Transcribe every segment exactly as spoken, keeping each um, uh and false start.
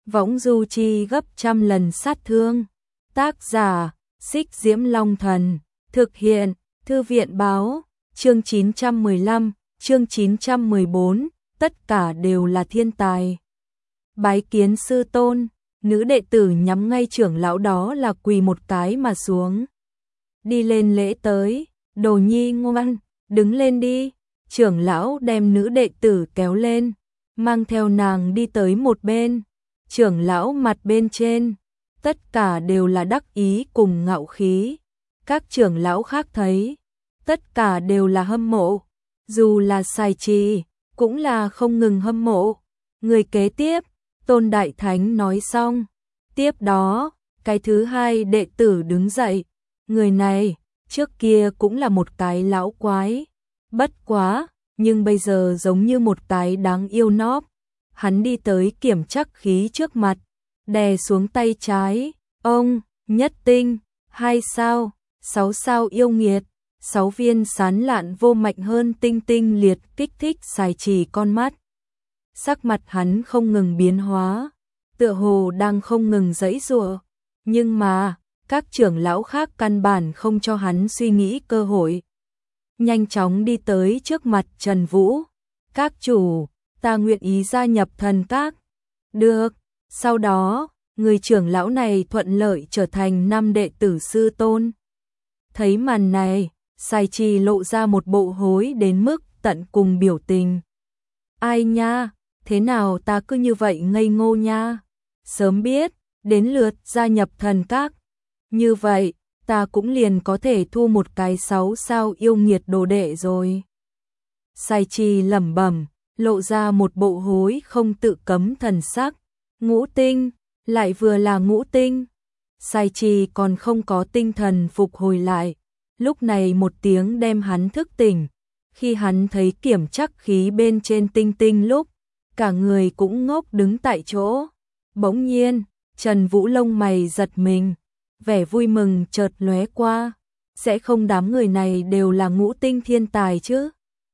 võng du chi gấp trăm lần sát thương. Tác giả, Xích Diễm Long Thần, thực hiện, Thư viện báo, chương chín trăm mười lăm, chương chín trăm mười bốn, tất cả đều là thiên tài. Bái kiến sư tôn, nữ đệ tử nhắm ngay trưởng lão đó là quỳ một cái mà xuống. Đi lên lễ tới, Đồ Nhi ngoan, đứng lên đi. Trưởng lão đem nữ đệ tử kéo lên, mang theo nàng đi tới một bên. Trưởng lão mặt bên trên, tất cả đều là đắc ý cùng ngạo khí. Các trưởng lão khác thấy, tất cả đều là hâm mộ. Dù là Sai Trì, cũng là không ngừng hâm mộ. Người kế tiếp, Tôn Đại Thánh nói xong. Tiếp đó, cái thứ hai đệ tử đứng dậy. Người này, trước kia cũng là một cái lão quái. Bất quá, nhưng bây giờ giống như một cái đáng yêu nóp. Hắn đi tới kiểm trắc khí trước mặt, đè xuống tay trái. Ông, nhất tinh, hai sao, sáu sao yêu nghiệt. Sáu viên sán lạn vô mạnh hơn tinh tinh liệt kích thích Sai Trì con mắt. Sắc mặt hắn không ngừng biến hóa, tựa hồ đang không ngừng giãy giụa, nhưng mà các trưởng lão khác căn bản không cho hắn suy nghĩ cơ hội. Nhanh chóng đi tới trước mặt Trần Vũ. Các chủ, ta nguyện ý gia nhập thần các. Được. Sau đó, người trưởng lão này thuận lợi trở thành năm đệ tử sư tôn. Thấy màn này, Sai Trì lộ ra một bộ hối đến mức tận cùng biểu tình. Ai nha, thế nào ta cứ như vậy ngây ngô nha. Sớm biết, đến lượt gia nhập thần các. Như vậy, ta cũng liền có thể thu một cái sáu sao yêu nghiệt đồ đệ rồi. Sai Trì lẩm bẩm, lộ ra một bộ hối không tự cấm thần sắc. Ngũ tinh, lại vừa là ngũ tinh. Sai Trì còn không có tinh thần phục hồi lại. Lúc này một tiếng đem hắn thức tỉnh. Khi hắn thấy kiểm trắc khí bên trên tinh tinh lúc, cả người cũng ngốc đứng tại chỗ. Bỗng nhiên, Trần Vũ lông mày giật mình, vẻ vui mừng chợt lóe qua. Sẽ không đám người này đều là ngũ tinh thiên tài chứ?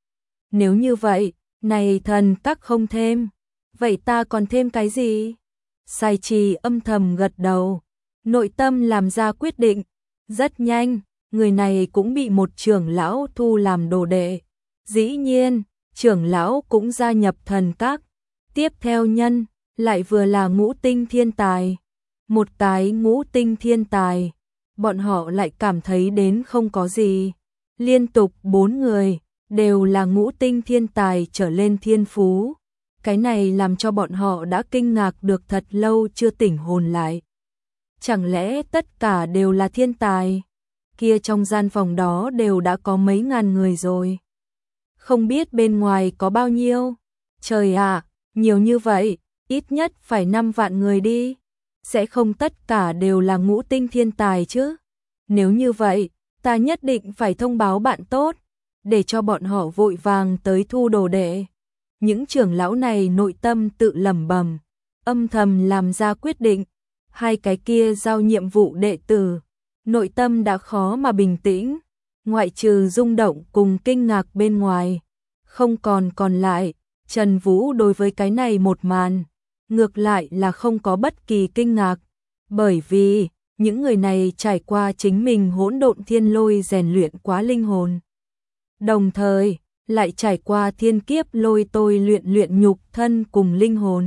Nếu như vậy, này thần các không thêm, vậy ta còn thêm cái gì? Sai Trì âm thầm gật đầu, nội tâm làm ra quyết định. Rất nhanh, người này cũng bị một trưởng lão thu làm đồ đệ. Dĩ nhiên, trưởng lão cũng gia nhập thần các. Tiếp theo nhân, lại vừa là ngũ tinh thiên tài. Một cái ngũ tinh thiên tài, bọn họ lại cảm thấy đến không có gì. Liên tục bốn người, đều là ngũ tinh thiên tài trở lên thiên phú. Cái này làm cho bọn họ đã kinh ngạc được thật lâu chưa tỉnh hồn lại. Chẳng lẽ tất cả đều là thiên tài? Kia trong gian phòng đó đều đã có mấy ngàn người rồi. Không biết bên ngoài có bao nhiêu? Trời ạ, nhiều như vậy, ít nhất phải năm vạn người đi. Sẽ không tất cả đều là ngũ tinh thiên tài chứ? Nếu như vậy, ta nhất định phải thông báo bạn tốt, để cho bọn họ vội vàng tới thu đồ đệ. Những trưởng lão này nội tâm tự lẩm bẩm, âm thầm làm ra quyết định. Hai cái kia giao nhiệm vụ đệ tử, nội tâm đã khó mà bình tĩnh, ngoại trừ rung động cùng kinh ngạc bên ngoài, không còn còn lại. Trần Vũ đối với cái này một màn, ngược lại là không có bất kỳ kinh ngạc, bởi vì những người này trải qua chính mình hỗn độn thiên lôi rèn luyện quá linh hồn. Đồng thời, lại trải qua thiên kiếp lôi tôi luyện luyện nhục thân cùng linh hồn.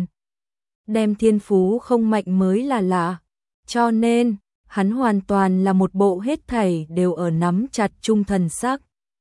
Đem thiên phú không mạnh mới là lạ, cho nên hắn hoàn toàn là một bộ hết thảy đều ở nắm chặt trung thần sắc.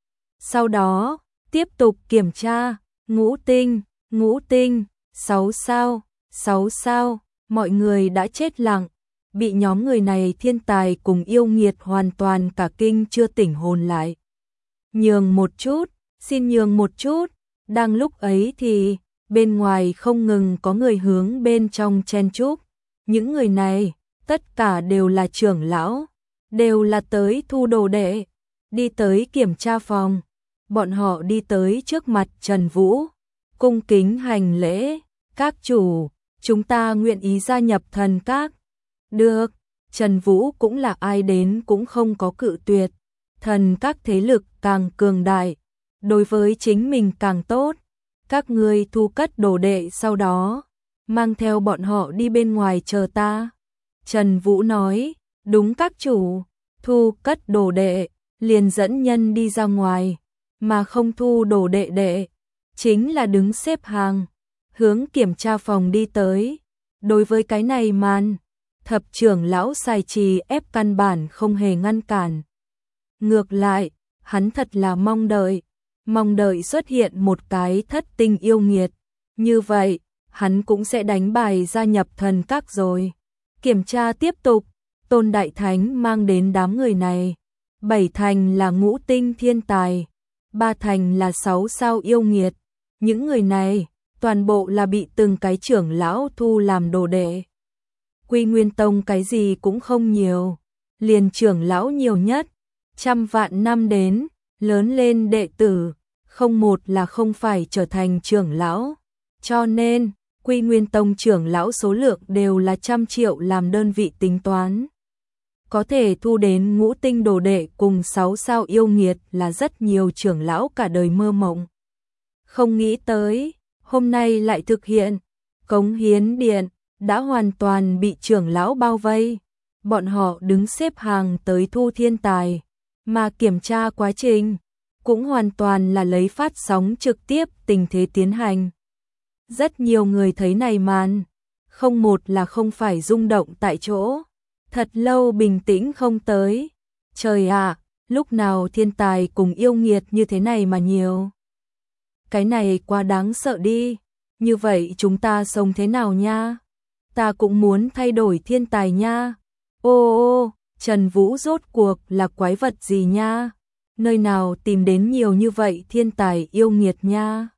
Sau đó, tiếp tục kiểm tra, ngũ tinh, ngũ tinh, sáu sao, sáu sao, mọi người đã chết lặng, bị nhóm người này thiên tài cùng yêu nghiệt hoàn toàn cả kinh chưa tỉnh hồn lại. Nhường một chút, xin nhường một chút, đang lúc ấy thì bên ngoài không ngừng có người hướng bên trong chen chúc. Những người này, tất cả đều là trưởng lão, đều là tới thu đồ đệ, đi tới kiểm tra phòng. Bọn họ đi tới trước mặt Trần Vũ, cung kính hành lễ. Các chủ, chúng ta nguyện ý gia nhập thần các. Được, Trần Vũ cũng là ai đến cũng không có cự tuyệt. Thần các thế lực càng cường đại, đối với chính mình càng tốt. Các ngươi thu cất đồ đệ sau đó, mang theo bọn họ đi bên ngoài chờ ta. Trần Vũ nói, đúng các chủ, thu cất đồ đệ, liền dẫn nhân đi ra ngoài, mà không thu đồ đệ đệ, chính là đứng xếp hàng, hướng kiểm tra phòng đi tới. Đối với cái này màn, thập trưởng lão Sai Trì ép căn bản không hề ngăn cản. Ngược lại, hắn thật là mong đợi, mong đợi xuất hiện một cái thất tinh yêu nghiệt, như vậy, hắn cũng sẽ đánh bài gia nhập thần các rồi. Kiểm tra tiếp tục, Tôn Đại Thánh mang đến đám người này, bảy thành là ngũ tinh thiên tài, ba thành là sáu sao yêu nghiệt. Những người này, toàn bộ là bị từng cái trưởng lão thu làm đồ đệ. Quy Nguyên Tông cái gì cũng không nhiều, liền trưởng lão nhiều nhất, trăm vạn năm đến, lớn lên đệ tử, không một là không phải trở thành trưởng lão. Cho nên, Quy Nguyên Tông trưởng lão số lượng đều là trăm triệu làm đơn vị tính toán. Có thể thu đến ngũ tinh đồ đệ cùng sáu sao yêu nghiệt là rất nhiều trưởng lão cả đời mơ mộng. Không nghĩ tới, hôm nay lại thực hiện, Cống Hiến Điện đã hoàn toàn bị trưởng lão bao vây. Bọn họ đứng xếp hàng tới thu thiên tài, mà kiểm tra quá trình cũng hoàn toàn là lấy phát sóng trực tiếp tình thế tiến hành. Rất nhiều người thấy này màn, không một là không phải rung động tại chỗ. Thật lâu bình tĩnh không tới. Trời ạ, lúc nào thiên tài cùng yêu nghiệt như thế này mà nhiều. Cái này quá đáng sợ đi. Như vậy chúng ta sống thế nào nha? Ta cũng muốn thay đổi thiên tài nha. Ô ô, Trần Vũ rốt cuộc là quái vật gì nha? Nơi nào tìm đến nhiều như vậy thiên tài yêu nghiệt nha?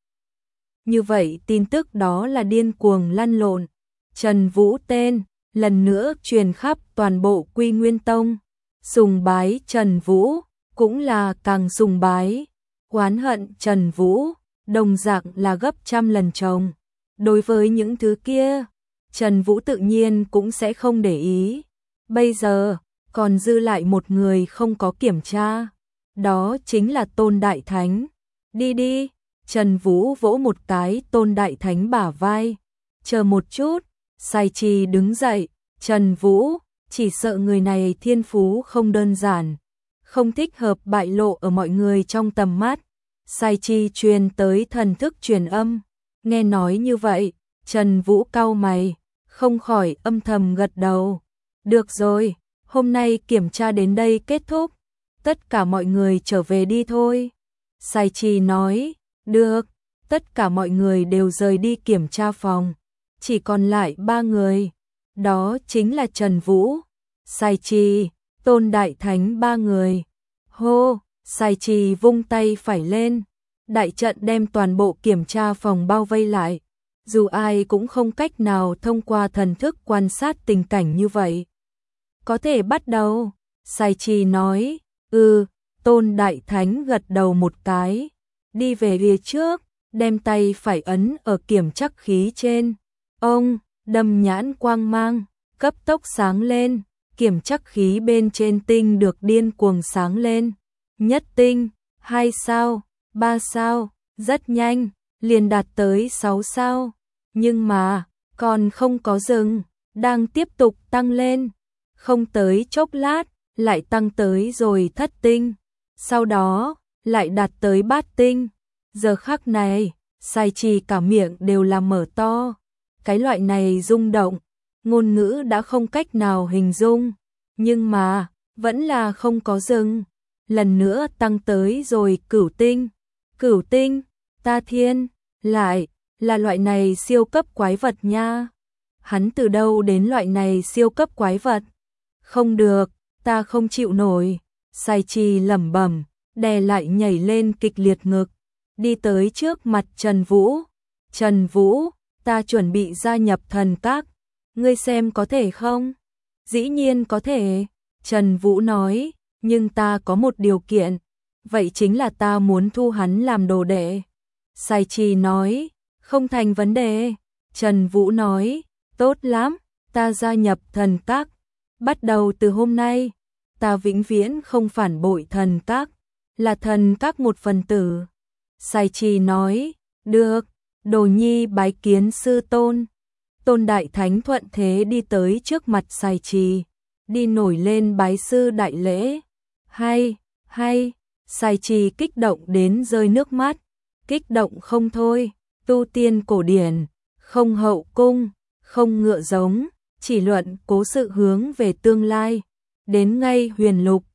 Như vậy tin tức đó là điên cuồng lăn lộn. Trần Vũ tên, lần nữa truyền khắp toàn bộ Quy Nguyên Tông. Sùng bái Trần Vũ, cũng là càng sùng bái. Oán hận Trần Vũ, đồng dạng là gấp trăm lần chồng. Đối với những thứ kia, Trần Vũ tự nhiên cũng sẽ không để ý. Bây giờ, còn dư lại một người không có kiểm tra. Đó chính là Tôn Đại Thánh. Đi đi, Trần Vũ vỗ một cái Tôn Đại Thánh bả vai. Chờ một chút, Sai Trì đứng dậy. Trần Vũ, chỉ sợ người này thiên phú không đơn giản, không thích hợp bại lộ ở mọi người trong tầm mắt. Sai Trì truyền tới thần thức truyền âm. Nghe nói như vậy, Trần Vũ cau mày, không khỏi âm thầm gật đầu. Được rồi, hôm nay kiểm tra đến đây kết thúc, tất cả mọi người trở về đi thôi. Sai Trì nói, được, tất cả mọi người đều rời đi kiểm tra phòng, chỉ còn lại ba người, đó chính là Trần Vũ, Sai Trì, Tôn Đại Thánh ba người. Hô, Sai Trì vung tay phải lên, đại trận đem toàn bộ kiểm tra phòng bao vây lại, dù ai cũng không cách nào thông qua thần thức quan sát tình cảnh như vậy. Có thể bắt đầu, Sai Trì nói, ừ, Tôn Đại Thánh gật đầu một cái, đi về phía trước, đem tay phải ấn ở kiểm trắc khí trên. Ông, đâm nhãn quang mang, cấp tốc sáng lên, kiểm trắc khí bên trên tinh được điên cuồng sáng lên. Nhất tinh, hai sao, ba sao, rất nhanh, liền đạt tới sáu sao. Nhưng mà, còn không có dừng, đang tiếp tục tăng lên. Không tới chốc lát, lại tăng tới rồi thất tinh. Sau đó, lại đạt tới bát tinh. Giờ khắc này, Sai Trì cả miệng đều là mở to. Cái loại này rung động, ngôn ngữ đã không cách nào hình dung. Nhưng mà, vẫn là không có dừng. Lần nữa tăng tới rồi cửu tinh. Cửu tinh, ta thiên, lại, là loại này siêu cấp quái vật nha. Hắn từ đâu đến loại này siêu cấp quái vật? Không được, ta không chịu nổi. Sai Trì lẩm bẩm, đè lại nhảy lên kịch liệt ngực, đi tới trước mặt Trần Vũ. Trần Vũ, ta chuẩn bị gia nhập thần các, ngươi xem có thể không? Dĩ nhiên có thể, Trần Vũ nói, nhưng ta có một điều kiện, vậy chính là ta muốn thu hắn làm đồ đệ. Sai Trì nói, không thành vấn đề. Trần Vũ nói, tốt lắm, ta gia nhập thần các. Bắt đầu từ hôm nay, ta vĩnh viễn không phản bội thần các, là thần các một phần tử. Sai Trì nói, được, Đồ Nhi bái kiến sư tôn. Tôn Đại Thánh thuận thế đi tới trước mặt Sài Trì, đi nổi lên bái sư đại lễ. Hay, hay, Sài Trì kích động đến rơi nước mắt, kích động không thôi, tu tiên cổ điển, không hậu cung, không ngựa giống, chỉ luận cố sự hướng về tương lai, đến ngay huyền lục,